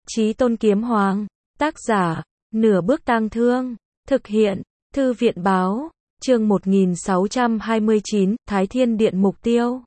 Chí Tôn Kiếm Hoàng, tác giả, Nửa Bước Tang Thương, thực hiện, Thư viện báo, chương 1629, Thái Thiên Điện mục tiêu.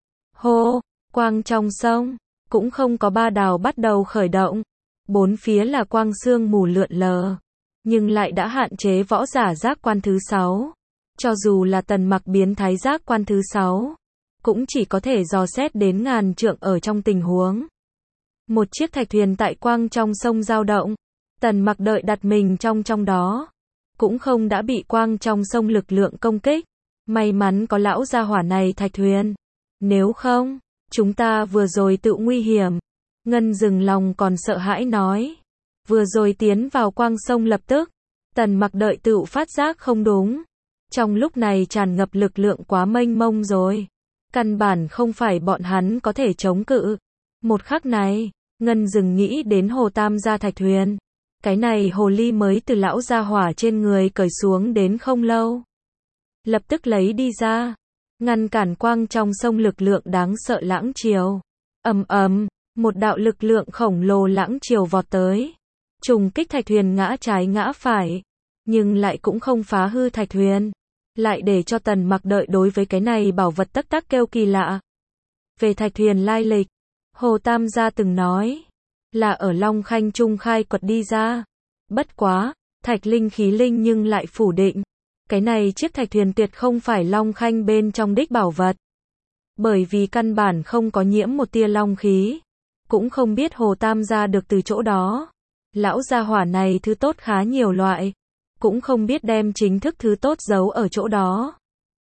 Hô, quang trong sông, cũng không có ba đào bắt đầu khởi động, bốn phía là quang sương mù lượn lờ, nhưng lại đã hạn chế võ giả giác quan thứ 6. Cho dù là Tần Mặc biến thái giác quan thứ 6, cũng chỉ có thể dò xét đến ngàn trượng ở trong tình huống. Một chiếc thạch thuyền tại quang trong sông dao động, Tần Mặc đợi đặt mình trong đó, cũng không đã bị quang trong sông lực lượng công kích. May mắn có lão gia hỏa này thạch thuyền, nếu không, chúng ta vừa rồi tự nguy hiểm. Ngân Dừng lòng còn sợ hãi nói, vừa rồi tiến vào quang sông lập tức, Tần Mặc đợi tự phát giác không đúng. Trong lúc này tràn ngập lực lượng quá mênh mông rồi, căn bản không phải bọn hắn có thể chống cự. Một khắc này, Ngân Dừng nghĩ đến Hồ Tam gia thạch thuyền. Cái này hồ ly mới từ lão gia hỏa trên người cởi xuống đến không lâu, lập tức lấy đi ra, ngăn cản quang trong sông lực lượng đáng sợ lãng triều. Ầm ầm, một đạo lực lượng khổng lồ lãng triều vọt tới, trùng kích thạch thuyền ngã trái ngã phải, nhưng lại cũng không phá hư thạch thuyền, lại để cho Tần Mặc đợi đối với cái này bảo vật tắc tắc kêu kỳ lạ. Về thạch thuyền lai lịch, Hồ Tam gia từng nói là ở Long Khanh Trung khai quật đi ra. Bất quá, Thạch Linh Khí Linh nhưng lại phủ định, cái này chiếc thạch thuyền tuyệt không phải Long Khanh bên trong đích bảo vật. Bởi vì căn bản không có nhiễm một tia long khí, cũng không biết Hồ Tam gia được từ chỗ đó. Lão gia hỏa này thứ tốt khá nhiều loại, cũng không biết đem chính thức thứ tốt giấu ở chỗ đó.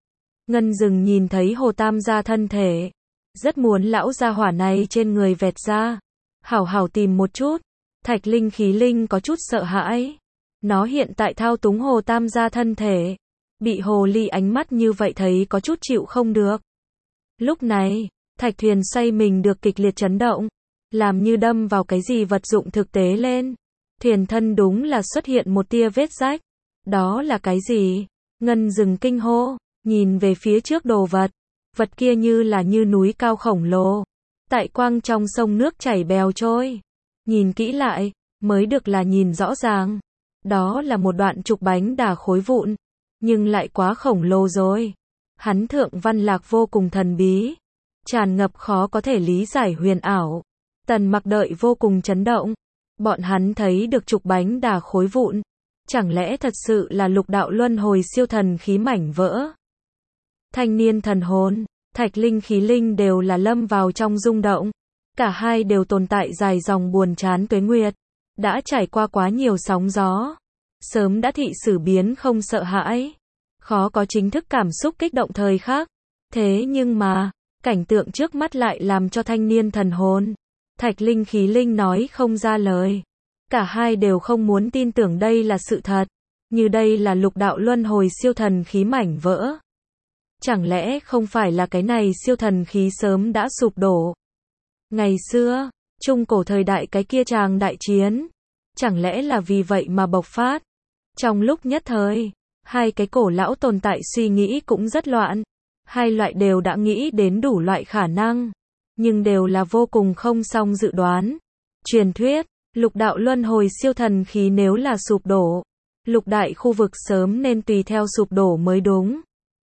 Ngân Dừng nhìn thấy Hồ Tam gia thân thể, rất muốn lão gia hỏa này trên người vẹt ra, hảo hảo tìm một chút. Thạch Linh Khí Linh có chút sợ hãi, nó hiện tại thao túng Hồ Tam gia thân thể, bị hồ ly ánh mắt như vậy thấy có chút chịu không được. Lúc này, thạch thuyền xoay mình được kịch liệt chấn động, làm như đâm vào cái gì vật dụng thực tế lên. Thuyền thân đúng là xuất hiện một tia vết rách. Đó là cái gì? Ngân Dừng kinh hô, nhìn về phía trước đồ vật. Vật kia như là như núi cao khổng lồ, tại quang trong sông nước chảy bèo trôi. Nhìn kỹ lại, mới được là nhìn rõ ràng. Đó là một đoạn trục bánh đà khối vụn, nhưng lại quá khổng lồ rồi. Hắn thượng văn lạc vô cùng thần bí, tràn ngập khó có thể lý giải huyền ảo. Tần Mặc đợi vô cùng chấn động. Bọn hắn thấy được trục bánh đà khối vụn, chẳng lẽ thật sự là lục đạo luân hồi siêu thần khí mảnh vỡ? Thanh niên thần hồn, Thạch Linh Khí Linh đều là lâm vào trong rung động. Cả hai đều tồn tại dài dòng buồn chán tuế nguyệt, đã trải qua quá nhiều sóng gió, sớm đã thị sử biến không sợ hãi, khó có chính thức cảm xúc kích động thời khắc. Thế nhưng mà, cảnh tượng trước mắt lại làm cho thanh niên thần hồn, Thạch Linh Khí Linh nói không ra lời. Cả hai đều không muốn tin tưởng đây là sự thật, như đây là lục đạo luân hồi siêu thần khí mảnh vỡ. Chẳng lẽ không phải là cái này siêu thần khí sớm đã sụp đổ? Ngày xưa, trung cổ thời đại cái kia tràng đại chiến, chẳng lẽ là vì vậy mà bộc phát? Trong lúc nhất thời, hai cái cổ lão tồn tại suy nghĩ cũng rất loạn. Hai loại đều đã nghĩ đến đủ loại khả năng, nhưng đều là vô cùng không song dự đoán. Truyền thuyết, lục đạo luân hồi siêu thần khí nếu là sụp đổ, lục đại khu vực sớm nên tùy theo sụp đổ mới đúng.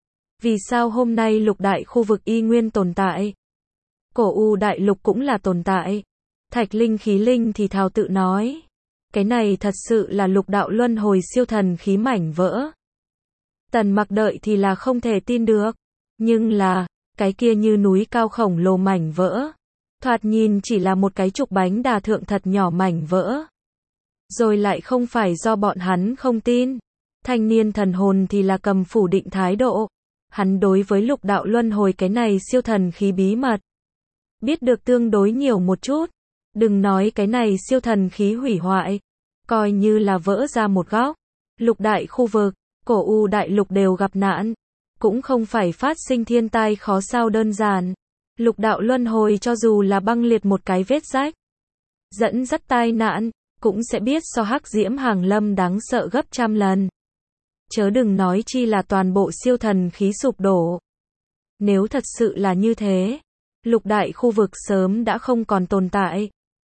Vì sao hôm nay lục đại khu vực y nguyên tồn tại? Cổ U đại lục cũng là tồn tại. Thạch Linh Khí Linh thì thào tự nói, cái này thật sự là lục đạo luân hồi siêu thần khí mảnh vỡ. Tần Mặc đợi thì là không thể tin được, nhưng là, cái kia như núi cao khổng lồ mảnh vỡ, thoạt nhìn chỉ là một cái trục bánh đà thượng thật nhỏ mảnh vỡ. Rồi lại không phải do bọn hắn không tin. Thanh niên thần hồn thì là cầm phủ định thái độ. Hắn đối với lục đạo luân hồi cái này siêu thần khí bí mật biết được tương đối nhiều một chút. Đừng nói cái này siêu thần khí hủy hoại, coi như là vỡ ra một góc, lục đại khu vực, cổ U đại lục đều gặp nạn, cũng không phải phát sinh thiên tai khó sao đơn giản. Lục đạo luân hồi cho dù là băng liệt một cái vết rách, dẫn dắt tai nạn, cũng sẽ biết so hắc diễm hàng lâm đáng sợ gấp trăm lần. Chớ đừng nói chi là toàn bộ siêu thần khí sụp đổ. Nếu thật sự là như thế, lục đại khu vực sớm đã không còn tồn tại.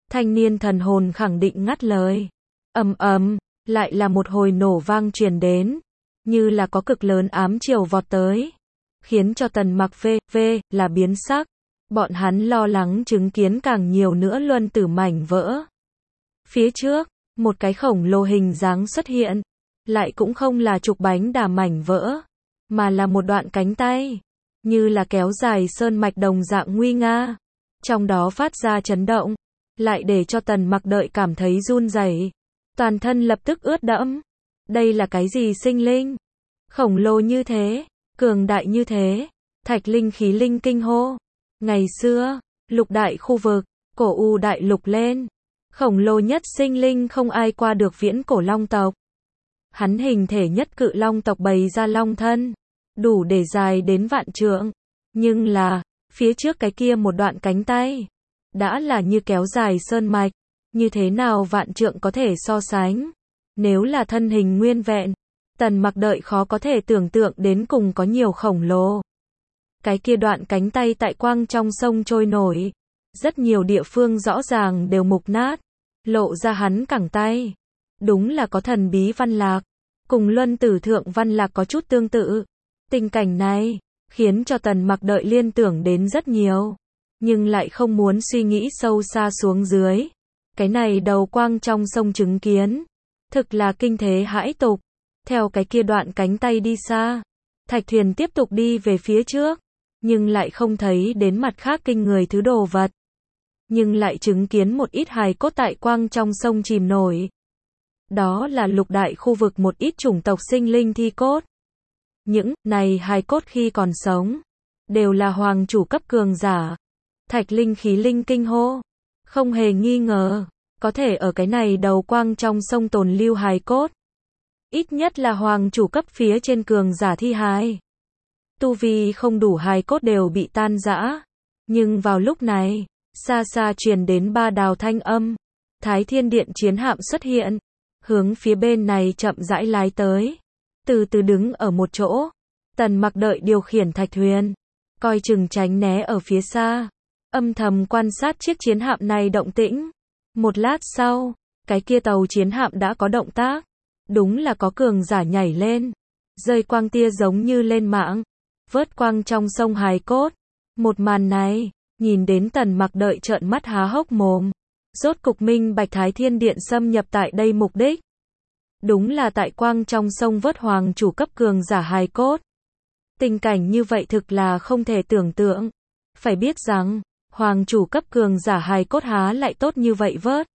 Thanh niên thần hồn khẳng định ngắt lời. Ầm ầm, lại là một hồi nổ vang truyền đến, như là có cực lớn ám chiều vọt tới, khiến cho Tần Mặc v là biến sắc. Bọn hắn lo lắng chứng kiến càng nhiều nữa luân tử mảnh vỡ. Phía trước, một cái khổng lồ hình dáng xuất hiện, lại cũng không là trục bánh đà mảnh vỡ, mà là một đoạn cánh tay, như là kéo dài sơn mạch đồng dạng nguy nga, trong đó phát ra chấn động, lại để cho Tần Mặc đợi cảm thấy run rẩy, toàn thân lập tức ướt đẫm. Đây là cái gì sinh linh? Khổng lồ như thế, cường đại như thế, thạch linh khí linh kinh hô. Ngày xưa, lục đại khu vực, cổ u đại lục lên, khổng lồ nhất sinh linh không ai qua được viễn cổ long tộc. Hắn hình thể nhất cự long tộc bày ra long thân, đủ để dài đến vạn trượng, nhưng là, phía trước cái kia một đoạn cánh tay, đã là như kéo dài sơn mạch, như thế nào vạn trượng có thể so sánh. Nếu là thân hình nguyên vẹn, Tần Mặc đợi khó có thể tưởng tượng đến cùng có nhiều khổng lồ. Cái kia đoạn cánh tay tại quang trong sông trôi nổi, rất nhiều địa phương rõ ràng đều mục nát, lộ ra hắn cẳng tay. Đúng là có thần bí văn lạc, cùng luân tử thượng văn lạc có chút tương tự. Tình cảnh này, khiến cho Tần Mặc đợi liên tưởng đến rất nhiều, nhưng lại không muốn suy nghĩ sâu xa xuống dưới. Cái này đầu quang trong sông chứng kiến, thực là kinh thế hãi tục. Theo cái kia đoạn cánh tay đi xa, thạch thuyền tiếp tục đi về phía trước, nhưng lại không thấy đến mặt khác kinh người thứ đồ vật. Nhưng lại chứng kiến một ít hài cốt tại quang trong sông chìm nổi. Đó là lục đại khu vực một ít chủng tộc sinh linh thi cốt. Những này hài cốt khi còn sống, đều là hoàng chủ cấp cường giả. Thạch linh khí linh kinh hô, không hề nghi ngờ, có thể ở cái này đầu quang trong sông tồn lưu hài cốt. Ít nhất là hoàng chủ cấp phía trên cường giả thi hài. Tu vi không đủ hài cốt đều bị tan rã. Nhưng vào lúc này, xa xa truyền đến ba đào thanh âm. Thái Thiên Điện chiến hạm xuất hiện, hướng phía bên này chậm rãi lái tới. Từ từ đứng ở một chỗ, Tần Mặc đợi điều khiển thạch thuyền, coi chừng tránh né ở phía xa, âm thầm quan sát chiếc chiến hạm này động tĩnh. Một lát sau, cái kia tàu chiến hạm đã có động tác. Đúng là có cường giả nhảy lên, rơi quang tia giống như lên mạng, vớt quang trong sông hài cốt. Một màn này, nhìn đến Tần Mặc đợi trợn mắt há hốc mồm. Rốt cục minh bạch Thái Thiên Điện xâm nhập tại đây mục đích. Đúng là tại quang trong sông vớt hoàng chủ cấp cường giả hài cốt. Tình cảnh như vậy thực là không thể tưởng tượng. Phải biết rằng, hoàng chủ cấp cường giả hài cốt há lại tốt như vậy vớt.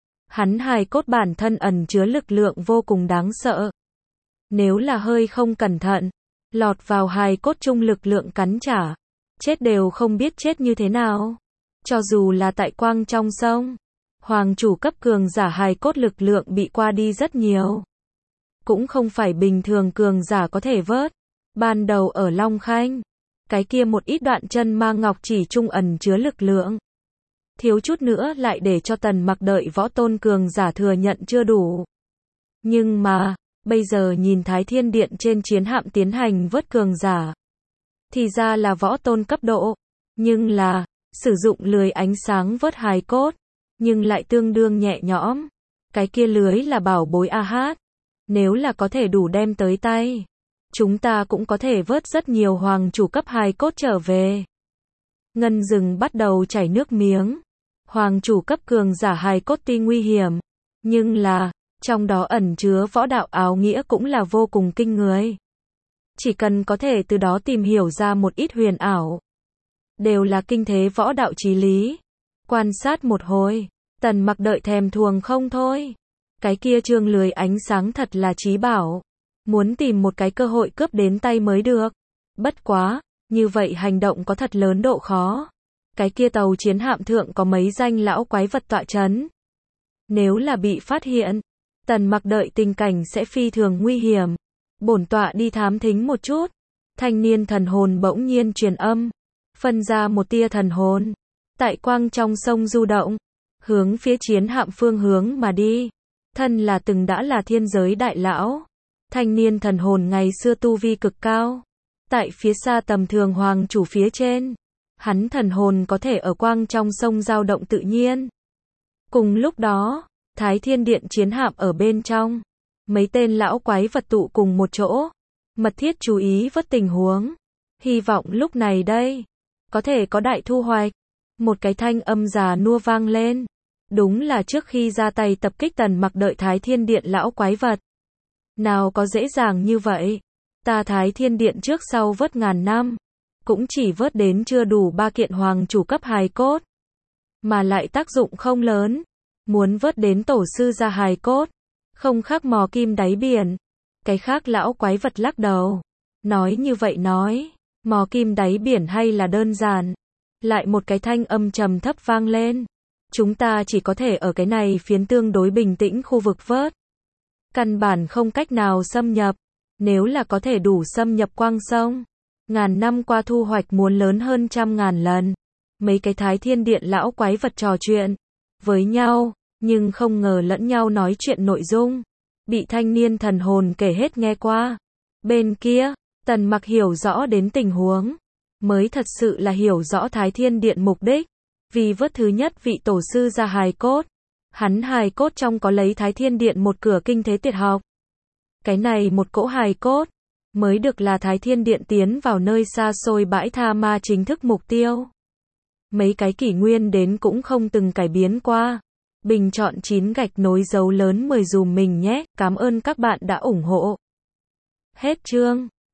Hắn hài cốt bản thân ẩn chứa lực lượng vô cùng đáng sợ. Nếu là hơi không cẩn thận, lọt vào hài cốt chung lực lượng cắn trả, chết đều không biết chết như thế nào. Cho dù là tại quang trong sông, hoàng chủ cấp cường giả hài cốt lực lượng bị qua đi rất nhiều. Cũng không phải bình thường cường giả có thể vớt. Ban đầu ở Long Khanh, cái kia một ít đoạn chân ma ngọc chỉ chung ẩn chứa lực lượng. Thiếu chút nữa lại để cho Tần Mặc đợi võ tôn cường giả thừa nhận chưa đủ. Nhưng mà, bây giờ nhìn Thái Thiên Điện trên chiến hạm tiến hành vớt cường giả, thì ra là võ tôn cấp độ. Nhưng là, sử dụng lưới ánh sáng vớt hài cốt, nhưng lại tương đương nhẹ nhõm. Cái kia lưới là bảo bối AH. Nếu là có thể đủ đem tới tay, chúng ta cũng có thể vớt rất nhiều hoàng chủ cấp hài cốt trở về. Ngân rừng bắt đầu chảy nước miếng. Hoàng chủ cấp cường giả hài cốt tuy nguy hiểm, nhưng là, trong đó ẩn chứa võ đạo áo nghĩa cũng là vô cùng kinh người. Chỉ cần có thể từ đó tìm hiểu ra một ít huyền ảo, đều là kinh thế võ đạo chí lý. Quan sát một hồi, Tần Mặc đợi thèm thuồng không thôi. Cái kia trương lưới ánh sáng thật là chí bảo. Muốn tìm một cái cơ hội cướp đến tay mới được. Bất quá, như vậy hành động có thật lớn độ khó. Cái kia tàu chiến hạm thượng có mấy danh lão quái vật tọa chấn. Nếu là bị phát hiện, Tần Mặc đợi tình cảnh sẽ phi thường nguy hiểm. Bổn tọa đi thám thính một chút. Thanh niên thần hồn bỗng nhiên truyền âm, phân ra một tia thần hồn, tại quang trong sông du động, hướng phía chiến hạm phương hướng mà đi. Thân là từng đã là thiên giới đại lão, thanh niên thần hồn ngày xưa tu vi cực cao, tại phía xa tầm thường hoàng chủ phía trên, hắn thần hồn có thể ở quang trong sông dao động tự nhiên. Cùng lúc đó, Thái Thiên Điện chiến hạm ở bên trong. Mấy tên lão quái vật tụ cùng một chỗ. Mật thiết chú ý vất tình huống. Hy vọng lúc này đây, có thể có đại thu hoạch. Một cái thanh âm già nua vang lên. Đúng là trước khi ra tay tập kích Tần Mặc đợi Thái Thiên Điện lão quái vật. Nào có dễ dàng như vậy. Ta Thái Thiên Điện trước sau vớt ngàn năm. Cũng chỉ vớt đến chưa đủ 3 kiện hoàng chủ cấp hài cốt. Mà lại tác dụng không lớn. Muốn vớt đến tổ sư ra hài cốt. Không khác mò kim đáy biển. Cái khác lão quái vật lắc đầu. Nói như vậy nói. Mò kim đáy biển hay là đơn giản. Lại một cái thanh âm trầm thấp vang lên. Chúng ta chỉ có thể ở cái này phiến tương đối bình tĩnh khu vực vớt. Căn bản không cách nào xâm nhập. Nếu là có thể đủ xâm nhập quang sông. Ngàn năm qua thu hoạch muốn lớn hơn 100.000 lần. Mấy cái Thái Thiên Điện lão quái vật trò chuyện với nhau, nhưng không ngờ lẫn nhau nói chuyện nội dung. Bị thanh niên thần hồn kể hết nghe qua. Bên kia, Tần Mặc hiểu rõ đến tình huống. Mới thật sự là hiểu rõ Thái Thiên Điện mục đích. Vì vớt thứ nhất vị tổ sư ra hài cốt. Hắn hài cốt trong có lấy Thái Thiên Điện một cửa kinh thế tuyệt học. Cái này một cỗ hài cốt. Mới được là Thái Thiên Điện tiến vào nơi xa xôi bãi tha ma chính thức mục tiêu. Mấy cái kỷ nguyên đến cũng không từng cải biến qua. Bình chọn 9 gạch nối dấu lớn 10 dùm mình nhé. Cảm ơn các bạn đã ủng hộ. Hết chương.